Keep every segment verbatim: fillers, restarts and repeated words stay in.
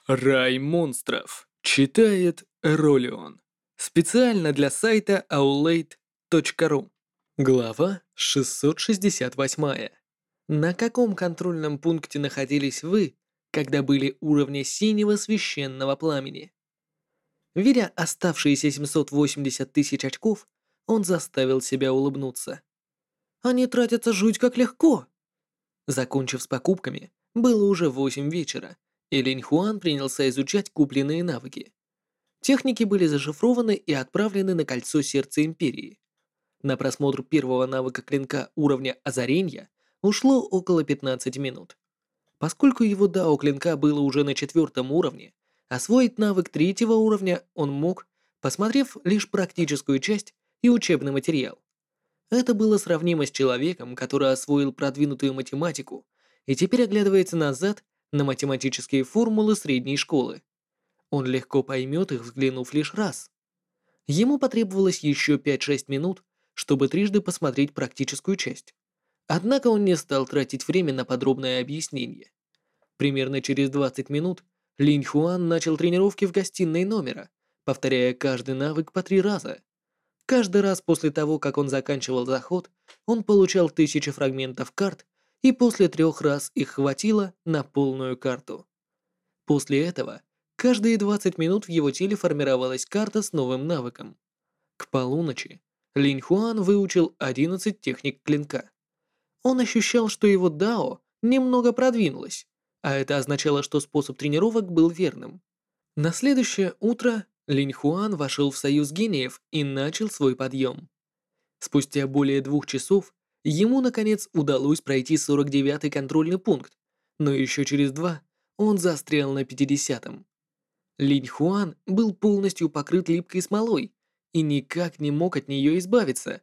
Рай монстров. Читает Ролион. Специально для сайта аулейт точка ру. Глава шестьсот шестьдесят восемь. На каком контрольном пункте находились вы, когда были уровня синего священного пламени? Видя оставшиеся семьсот восемьдесят тысяч очков, он заставил себя улыбнуться. Они тратятся жуть как легко. Закончив с покупками, было уже восемь вечера, и Линь Хуан принялся изучать купленные навыки. Техники были зашифрованы и отправлены на кольцо сердца Империи. На просмотр первого навыка клинка уровня озарения ушло около пятнадцати минут. Поскольку его дао клинка было уже на четвертом уровне, освоить навык третьего уровня он мог, посмотрев лишь практическую часть и учебный материал. Это было сравнимо с человеком, который освоил продвинутую математику и теперь оглядывается назад на математические формулы средней школы. Он легко поймет их, взглянув лишь раз. Ему потребовалось еще пять-шесть минут, чтобы трижды посмотреть практическую часть. Однако он не стал тратить время на подробное объяснение. Примерно через двадцать минут Линь Хуан начал тренировки в гостиной номера, повторяя каждый навык по три раза. Каждый раз после того, как он заканчивал заход, он получал тысячи фрагментов карт, и после трех раз их хватило на полную карту. После этого, каждые двадцать минут в его теле формировалась карта с новым навыком. К полуночи Линь Хуан выучил одиннадцать техник клинка. Он ощущал, что его дао немного продвинулось, а это означало, что способ тренировок был верным. На следующее утро Линь Хуан вошел в союз гениев и начал свой подъем. Спустя более двух часов ему, наконец, удалось пройти сорок девятый контрольный пункт, но еще через два он застрял на пятидесятом. Линь Хуан был полностью покрыт липкой смолой и никак не мог от нее избавиться.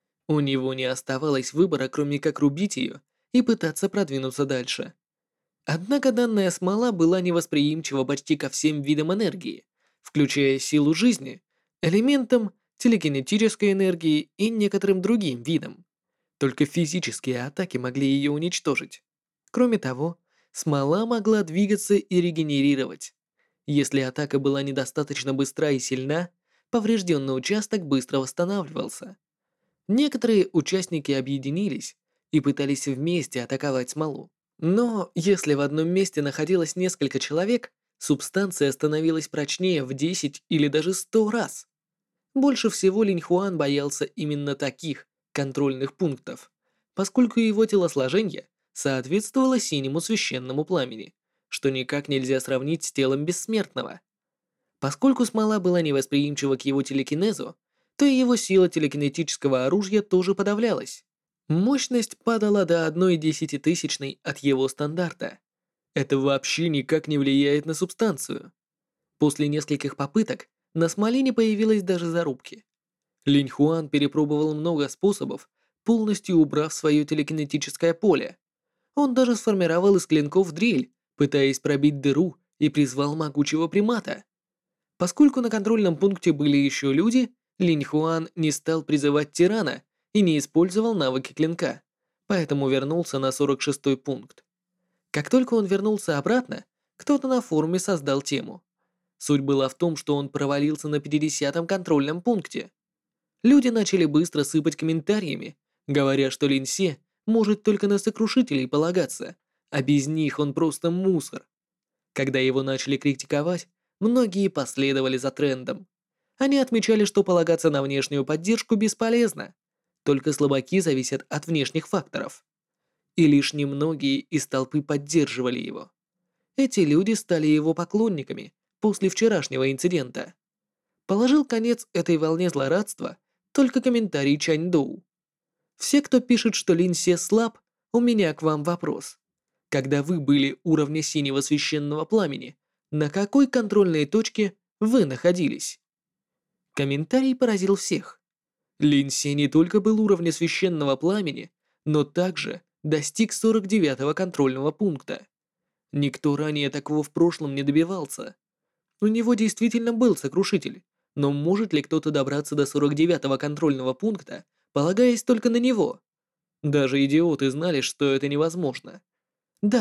У него не оставалось выбора, кроме как рубить ее и пытаться продвинуться дальше. Однако данная смола была невосприимчива почти ко всем видам энергии, включая силу жизни, элементам, телекинетической энергии и некоторым другим видам. Только физические атаки могли ее уничтожить. Кроме того, смола могла двигаться и регенерировать. Если атака была недостаточно быстра и сильна, поврежденный участок быстро восстанавливался. Некоторые участники объединились и пытались вместе атаковать смолу. Но если в одном месте находилось несколько человек, субстанция становилась прочнее в десять или даже сто раз. Больше всего Линь Хуан боялся именно таких контрольных пунктов, поскольку его телосложение соответствовало синему священному пламени, что никак нельзя сравнить с телом бессмертного. Поскольку смола была невосприимчива к его телекинезу, то и его сила телекинетического оружия тоже подавлялась. Мощность падала до одной десятитысячной от его стандарта. Это вообще никак не влияет на субстанцию. После нескольких попыток на смоле не появилось даже зарубки. Линь Хуан перепробовал много способов, полностью убрав свое телекинетическое поле. Он даже сформировал из клинков дрель, пытаясь пробить дыру, и призвал могучего примата. Поскольку на контрольном пункте были еще люди, Линь Хуан не стал призывать тирана и не использовал навыки клинка, поэтому вернулся на сорок шестой пункт. Как только он вернулся обратно, кто-то на форуме создал тему. Суть была в том, что он провалился на пятидесятом контрольном пункте. Люди начали быстро сыпать комментариями, говоря, что Лин Се может только на сокрушителей полагаться, а без них он просто мусор. Когда его начали критиковать, многие последовали за трендом. Они отмечали, что полагаться на внешнюю поддержку бесполезно. Только слабаки зависят от внешних факторов. И лишь немногие из толпы поддерживали его. Эти люди стали его поклонниками после вчерашнего инцидента. Положил конец этой волне злорадства только комментарий Чань Доу. Все, кто пишет, что Лин Се слаб, у меня к вам вопрос. Когда вы были уровня синего священного пламени, на какой контрольной точке вы находились? Комментарий поразил всех. Лин Се не только был уровня священного пламени, но также достиг сорок девятого контрольного пункта. Никто ранее такого в прошлом не добивался. У него действительно был сокрушитель, но может ли кто-то добраться до сорок девятого контрольного пункта, полагаясь только на него? Даже идиоты знали, что это невозможно. Да,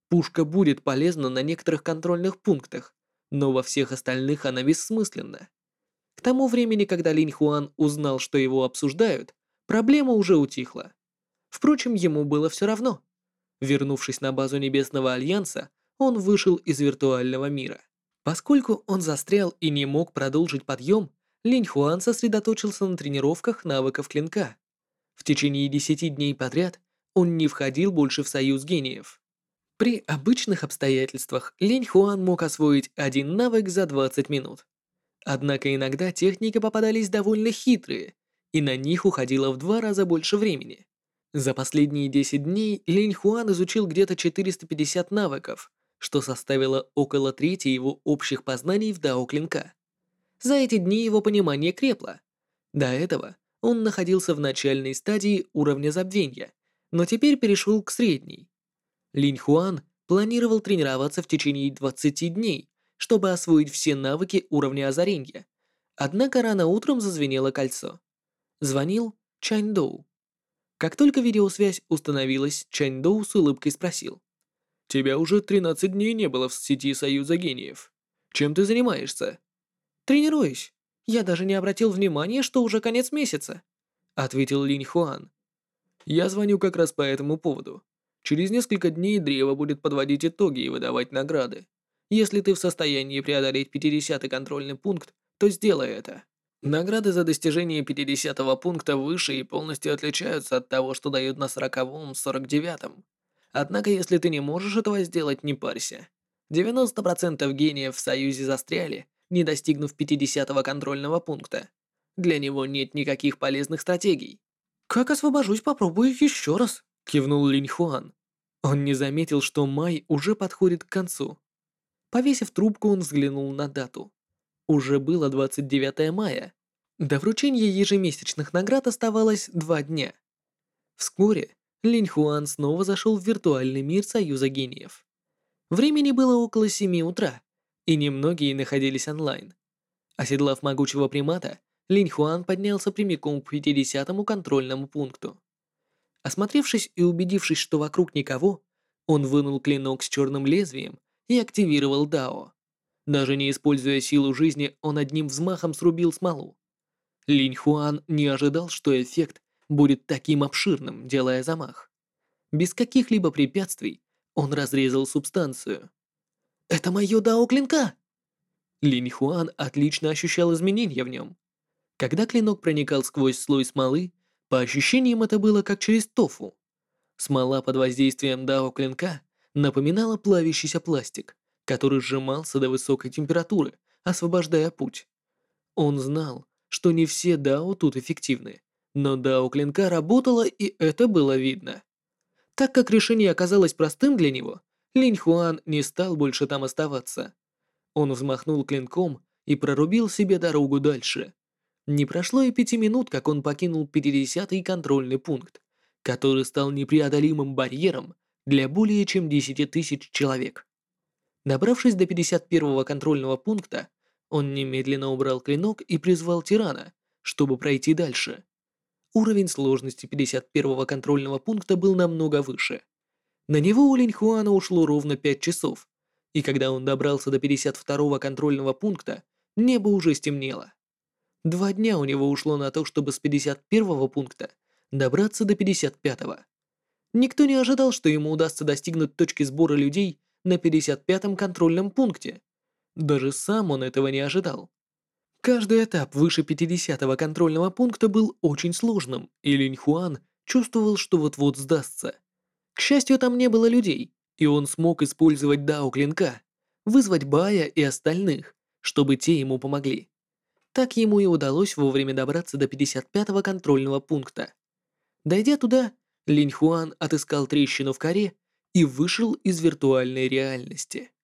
Пушка будет полезна на некоторых контрольных пунктах, но во всех остальных она бессмысленна. К тому времени, когда Линь Хуан узнал, что его обсуждают, проблема уже утихла. Впрочем, ему было все равно. Вернувшись на базу Небесного Альянса, он вышел из виртуального мира. Поскольку он застрял и не мог продолжить подъем, Линь Хуан сосредоточился на тренировках навыков клинка. В течение десяти дней подряд он не входил больше в союз гениев. При обычных обстоятельствах Линь Хуан мог освоить один навык за двадцать минут. Однако иногда техники попадались довольно хитрые, и на них уходило в два раза больше времени. За последние десять дней Линь Хуан изучил где-то четыреста пятьдесят навыков, что составило около трети его общих познаний в дао клинка. За эти дни его понимание крепло. До этого он находился в начальной стадии уровня забвения, но теперь перешел к средней. Линь Хуан планировал тренироваться в течение двадцати дней, чтобы освоить все навыки уровня озарения. Однако рано утром зазвенело кольцо. Звонил Чань Доу. Как только видеосвязь установилась, Чань Доу с улыбкой спросил. «Тебя уже тринадцать дней не было в сети Союза Гениев. Чем ты занимаешься?» «Тренируюсь. Я даже не обратил внимания, что уже конец месяца», ответил Линь Хуан. «Я звоню как раз по этому поводу. Через несколько дней древо будет подводить итоги и выдавать награды. Если ты в состоянии преодолеть пятидесятый контрольный пункт, то сделай это. Награды за достижение пятидесятого пункта выше и полностью отличаются от того, что дают на сороковом, сорок девятом. Однако, если ты не можешь этого сделать, не парься. девяносто процентов гениев в Союзе застряли, не достигнув пятидесятого контрольного пункта. Для него нет никаких полезных стратегий». «Как освобожусь, попробую еще раз», — кивнул Линь Хуан. Он не заметил, что май уже подходит к концу. Повесив трубку, он взглянул на дату. Уже было двадцать девятое мая. До вручения ежемесячных наград оставалось два дня. Вскоре Линь Хуан снова зашел в виртуальный мир Союза Гениев. Времени было около семи утра, и немногие находились онлайн. Оседлав могучего примата, Линь Хуан поднялся прямиком к пятидесятому контрольному пункту. Осмотревшись и убедившись, что вокруг никого, он вынул клинок с черным лезвием и активировал дао. Даже не используя силу жизни, он одним взмахом срубил смолу. Линь Хуан не ожидал, что эффект будет таким обширным, делая замах. Без каких-либо препятствий он разрезал субстанцию. «Это мое дао клинка!» Линь Хуан отлично ощущал изменения в нем. Когда клинок проникал сквозь слой смолы, по ощущениям это было как через тофу. Смола под воздействием дао клинка напоминала плавящийся пластик, который сжимался до высокой температуры, освобождая путь. Он знал, что не все дао тут эффективны, но дао клинка работало, и это было видно. Так как решение оказалось простым для него, Линь Хуан не стал больше там оставаться. Он взмахнул клинком и прорубил себе дорогу дальше. Не прошло и пяти минут, как он покинул пятидесятый контрольный пункт, который стал непреодолимым барьером для более чем десяти тысяч человек. Добравшись до пятьдесят первого контрольного пункта, он немедленно убрал клинок и призвал тирана, чтобы пройти дальше. Уровень сложности пятьдесят первого контрольного пункта был намного выше. На него у Линь Хуана ушло ровно пять часов, и когда он добрался до пятьдесят второго контрольного пункта, небо уже стемнело. Два дня у него ушло на то, чтобы с пятьдесят первого пункта добраться до пятьдесят пятого. Никто не ожидал, что ему удастся достигнуть точки сбора людей на пятьдесят пятом контрольном пункте. Даже сам он этого не ожидал. Каждый этап выше пятидесятого контрольного пункта был очень сложным, и Линь Хуан чувствовал, что вот-вот сдастся. К счастью, там не было людей, и он смог использовать дао клинка, вызвать Бая и остальных, чтобы те ему помогли. Так ему и удалось вовремя добраться до пятьдесят пятого контрольного пункта. Дойдя туда, Линь Хуан отыскал трещину в коре и вышел из виртуальной реальности.